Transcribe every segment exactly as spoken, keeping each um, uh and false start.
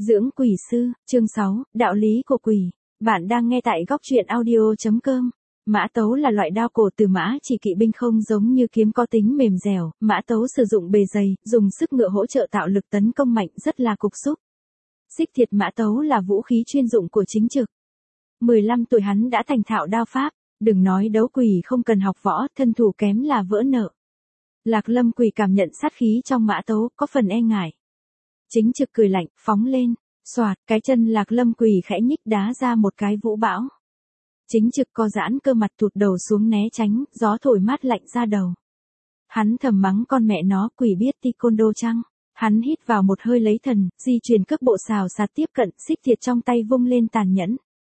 Dưỡng quỷ sư, chương sáu, đạo lý của quỷ. Bạn đang nghe tại góc truyện audio.com. Mã tấu là loại đao cổ từ mã chỉ kỵ binh, không giống như kiếm có tính mềm dẻo, mã tấu sử dụng bề dày, dùng sức ngựa hỗ trợ tạo lực tấn công mạnh, rất là cục xúc. Xích thiệt mã tấu là vũ khí chuyên dụng của chính trực. mười lăm tuổi hắn đã thành thạo đao pháp, đừng nói đấu quỷ không cần học võ, thân thủ kém là vỡ nợ. Lạc Lâm Quỷ cảm nhận sát khí trong mã tấu, có phần e ngại. Chính trực cười lạnh, phóng lên, xoạt, cái chân Lạc Lâm Quỷ khẽ nhích đá ra một cái vũ bão. Chính trực co giãn cơ mặt thụt đầu xuống né tránh, gió thổi mát lạnh ra đầu. Hắn thầm mắng con mẹ nó, quỷ biết taekwondo chăng? Hắn hít vào một hơi lấy thần, di chuyển cước bộ xào sạt tiếp cận, xích thiệt trong tay vung lên tàn nhẫn.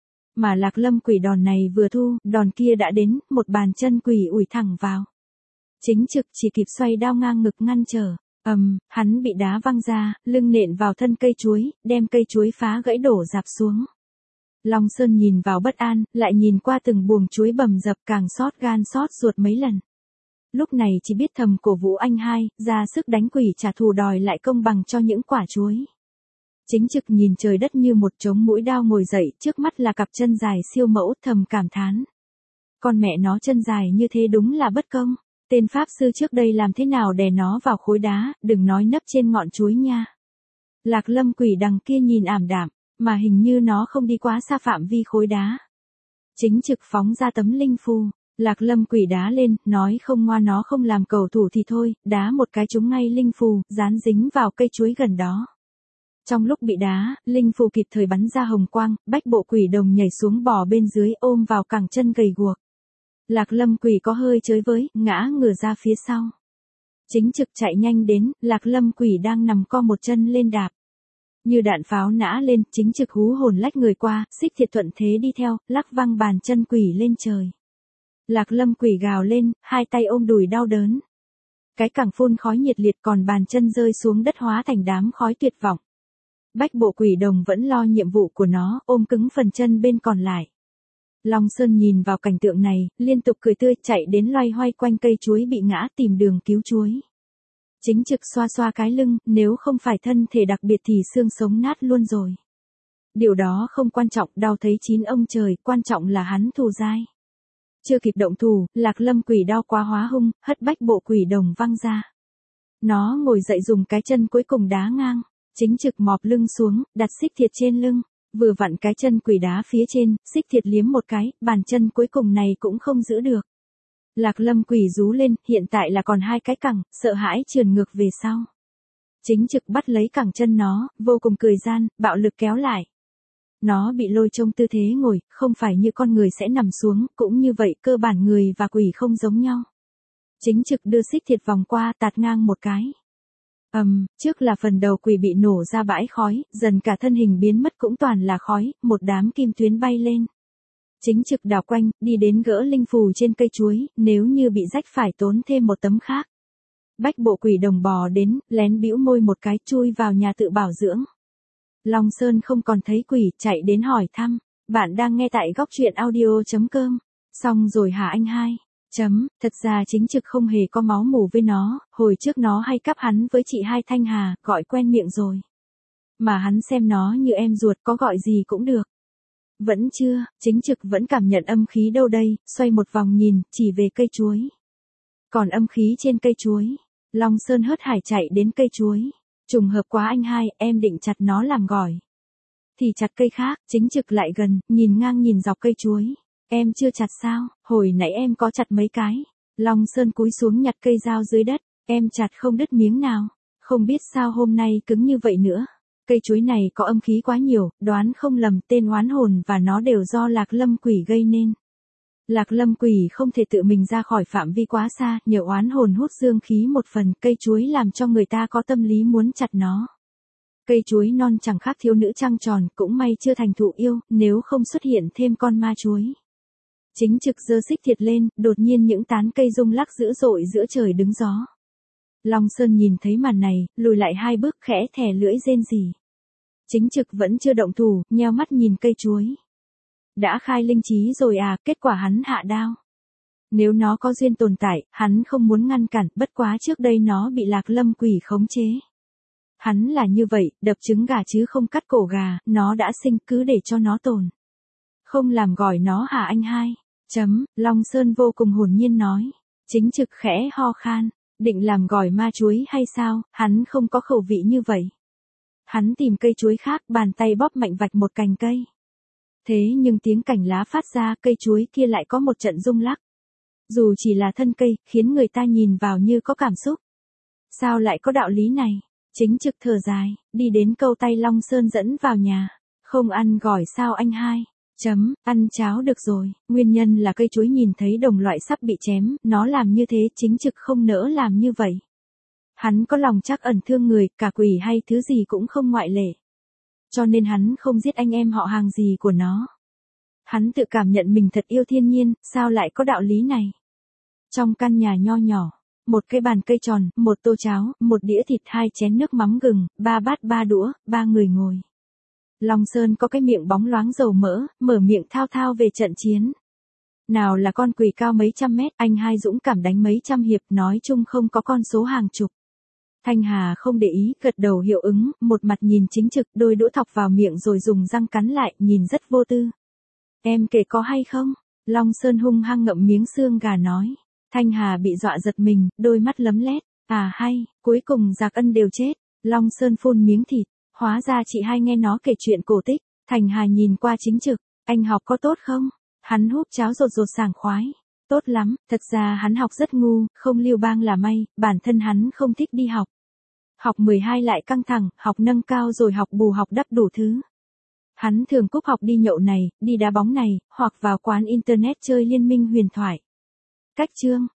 Mà Lạc Lâm Quỷ đòn này vừa thu, đòn kia đã đến, một bàn chân quỷ ủi thẳng vào. Chính trực chỉ kịp xoay đao ngang ngực ngăn trở. ầm, um, hắn bị đá văng ra, lưng nện vào thân cây chuối, đem cây chuối phá gãy đổ rạp xuống. Long Sơn nhìn vào bất an, lại nhìn qua từng buồng chuối bầm dập, càng xót gan xót ruột mấy lần. Lúc này chỉ biết thầm cổ vũ anh hai, ra sức đánh quỷ trả thù, đòi lại công bằng cho những quả chuối. Chính trực nhìn trời đất như một trống mũi đao ngồi dậy, trước mắt là cặp chân dài siêu mẫu, thầm cảm thán. Con mẹ nó chân dài như thế đúng là bất công. Tên pháp sư trước đây làm thế nào đè nó vào khối đá, đừng nói nấp trên ngọn chuối nha. Lạc Lâm Quỷ đằng kia nhìn ảm đạm, mà hình như nó không đi quá xa phạm vi khối đá. Chính trực phóng ra tấm linh phù, Lạc Lâm Quỷ đá lên, nói không ngoa nó không làm cầu thủ thì thôi, đá một cái trúng ngay linh phù, dán dính vào cây chuối gần đó. Trong lúc bị đá, linh phù kịp thời bắn ra hồng quang, bách bộ quỷ đồng nhảy xuống bò bên dưới, ôm vào cẳng chân gầy guộc. Lạc Lâm Quỷ có hơi chới với, ngã ngửa ra phía sau. Chính trực chạy nhanh đến, Lạc Lâm Quỷ đang nằm co một chân lên đạp. Như đạn pháo nã lên, chính trực hú hồn lách người qua, xích thiệt thuận thế đi theo, lắc văng bàn chân quỷ lên trời. Lạc Lâm Quỷ gào lên, hai tay ôm đùi đau đớn. Cái cẳng phun khói nhiệt liệt, còn bàn chân rơi xuống đất hóa thành đám khói tuyệt vọng. Bách bộ quỷ đồng vẫn lo nhiệm vụ của nó, ôm cứng phần chân bên còn lại. Long Sơn nhìn vào cảnh tượng này, liên tục cười tươi, chạy đến loay hoay quanh cây chuối bị ngã, tìm đường cứu chuối. Chính trực xoa xoa cái lưng, nếu không phải thân thể đặc biệt thì xương sống nát luôn rồi. Điều đó không quan trọng, đau thấy chín ông trời, quan trọng là hắn thù dai. Chưa kịp động thủ, Lạc Lâm Quỷ đau quá hóa hung, hất bách bộ quỷ đồng văng ra. Nó ngồi dậy dùng cái chân cuối cùng đá ngang, chính trực mọp lưng xuống, đặt xích thiệt trên lưng. Vừa vặn cái chân quỷ đá phía trên, xích thiệt liếm một cái, bàn chân cuối cùng này cũng không giữ được. Lạc Lâm Quỷ rú lên, hiện tại là còn hai cái cẳng, sợ hãi trườn ngược về sau. Chính trực bắt lấy cẳng chân nó, vô cùng cười gian, bạo lực kéo lại. Nó bị lôi trong tư thế ngồi, không phải như con người sẽ nằm xuống, cũng như vậy cơ bản người và quỷ không giống nhau. Chính trực đưa xích thiệt vòng qua, tạt ngang một cái. ầm, um, trước là phần đầu quỷ bị nổ ra bãi khói, dần cả thân hình biến mất cũng toàn là khói, một đám kim tuyến bay lên. Chính trực đảo quanh, đi đến gỡ linh phù trên cây chuối, nếu như bị rách phải tốn thêm một tấm khác. Bách bộ quỷ đồng bò đến, lén bĩu môi một cái, chui vào nhà tự bảo dưỡng. Long Sơn không còn thấy quỷ, chạy đến hỏi thăm, bạn đang nghe tại góc truyện audio.com, xong rồi hả anh hai? Chấm, thật ra chính trực không hề có máu mủ với nó, hồi trước nó hay cắp hắn với chị hai Thanh Hà, gọi quen miệng rồi. Mà hắn xem nó như em ruột, có gọi gì cũng được. Vẫn chưa, chính trực vẫn cảm nhận âm khí đâu đây, xoay một vòng nhìn, chỉ về cây chuối. Còn âm khí trên cây chuối, Long Sơn hớt hải chạy đến cây chuối. Trùng hợp quá anh hai, em định chặt nó làm gỏi. Thì chặt cây khác, chính trực lại gần, nhìn ngang nhìn dọc cây chuối. Em chưa chặt sao, hồi nãy em có chặt mấy cái. Long Sơn cúi xuống nhặt cây dao dưới đất, em chặt không đứt miếng nào. Không biết sao hôm nay cứng như vậy nữa. Cây chuối này có âm khí quá nhiều, đoán không lầm tên oán hồn và nó đều do Lạc Lâm Quỷ gây nên. Lạc Lâm Quỷ không thể tự mình ra khỏi phạm vi quá xa, nhờ oán hồn hút dương khí một phần, cây chuối làm cho người ta có tâm lý muốn chặt nó. Cây chuối non chẳng khác thiếu nữ trăng tròn, cũng may chưa thành thụ yêu, nếu không xuất hiện thêm con ma chuối. Chính trực giơ xích thiệt lên, đột nhiên những tán cây rung lắc dữ dội giữa trời đứng gió. Long Sơn nhìn thấy màn này, lùi lại hai bước, khẽ thè lưỡi rên rỉ. Chính trực vẫn chưa động thủ, nheo mắt nhìn cây chuối. Đã khai linh trí rồi à, kết quả hắn hạ đao. Nếu nó có duyên tồn tại, hắn không muốn ngăn cản, bất quá trước đây nó bị Lạc Lâm Quỷ khống chế. Hắn là như vậy, đập trứng gà chứ không cắt cổ gà, nó đã sinh cứ để cho nó tồn. Không làm gỏi nó hả anh hai? Chấm, Long Sơn vô cùng hồn nhiên nói. Chính trực khẽ ho khan, định làm gỏi ma chuối hay sao, hắn không có khẩu vị như vậy. Hắn tìm cây chuối khác, bàn tay bóp mạnh vạch một cành cây. Thế nhưng tiếng cành lá phát ra, cây chuối kia lại có một trận rung lắc. Dù chỉ là thân cây, khiến người ta nhìn vào như có cảm xúc. Sao lại có đạo lý này? Chính trực thở dài, đi đến câu tay Long Sơn dẫn vào nhà. Không ăn gỏi sao anh hai? Chấm, ăn cháo được rồi, nguyên nhân là cây chuối nhìn thấy đồng loại sắp bị chém, nó làm như thế chính trực không nỡ làm như vậy. Hắn có lòng trắc ẩn thương người, cả quỷ hay thứ gì cũng không ngoại lệ. Cho nên hắn không giết anh em họ hàng gì của nó. Hắn tự cảm nhận mình thật yêu thiên nhiên, sao lại có đạo lý này? Trong căn nhà nho nhỏ, một cái bàn cây tròn, một tô cháo, một đĩa thịt, hai chén nước mắm gừng, ba bát ba đũa, ba người ngồi. Long Sơn có cái miệng bóng loáng dầu mỡ, mở miệng thao thao về trận chiến. Nào là con quỷ cao mấy trăm mét, anh hai dũng cảm đánh mấy trăm hiệp, nói chung không có con số hàng chục. Thanh Hà không để ý, gật đầu hiệu ứng, một mặt nhìn chính trực, đôi đũa thọc vào miệng rồi dùng răng cắn lại, nhìn rất vô tư. Em kể có hay không? Long Sơn hung hăng ngậm miếng xương gà nói. Thanh Hà bị dọa giật mình, đôi mắt lấm lét. À hay, cuối cùng Giạc Ân đều chết. Long Sơn phun miếng thịt. Hóa ra chị hai nghe nó kể chuyện cổ tích. Thanh Hà nhìn qua chính trực. Anh học có tốt không? Hắn húp cháo rột rột sảng khoái. Tốt lắm, thật ra hắn học rất ngu, không lưu bang là may, bản thân hắn không thích đi học. Học mười hai lại căng thẳng, học nâng cao rồi học bù học đắp đủ thứ. Hắn thường cúp học đi nhậu này, đi đá bóng này, hoặc vào quán internet chơi Liên minh huyền thoại. Cách chương